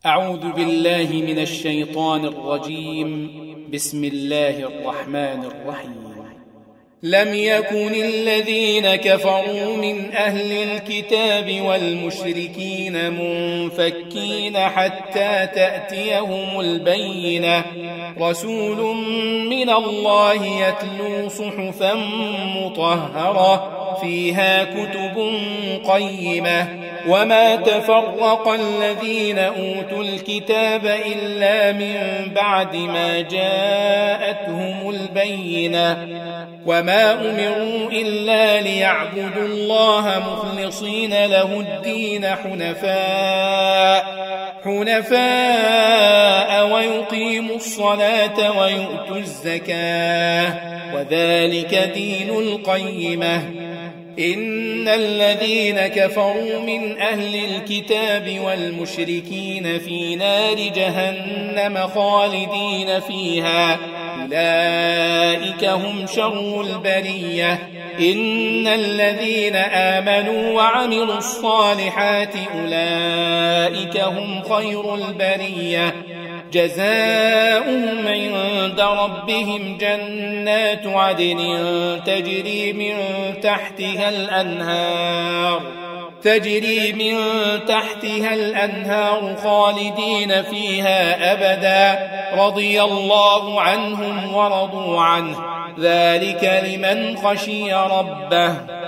أعوذ بالله من الشيطان الرجيم. بسم الله الرحمن الرحيم. لم يكن الذين كفروا من أهل الكتاب والمشركين منفكين حتى تأتيهم البينة، رسول من الله يتلو صحفا مطهرة فيها كتب قيمة، وما تفرق الذين أوتوا الكتاب إلا من بعد ما جاءتهم البينة، وما أمروا إلا ليعبدوا الله مخلصين له الدين حنفاء ويقيموا الصلاة ويؤتوا الزكاة، وذلك دين القيمة. إن الذين كفروا من أهل الكتاب والمشركين في نار جهنم خالدين فيها، أولئك هم شر البرية. إن الذين آمنوا وعملوا الصالحات أولئك هم خير البرية، جزاؤهم عند ربهم جنات عدن تجري من تحتها الأنهار خالدين فيها أبدا، رضي الله عنهم ورضوا عنه، ذلك لمن خشي ربه.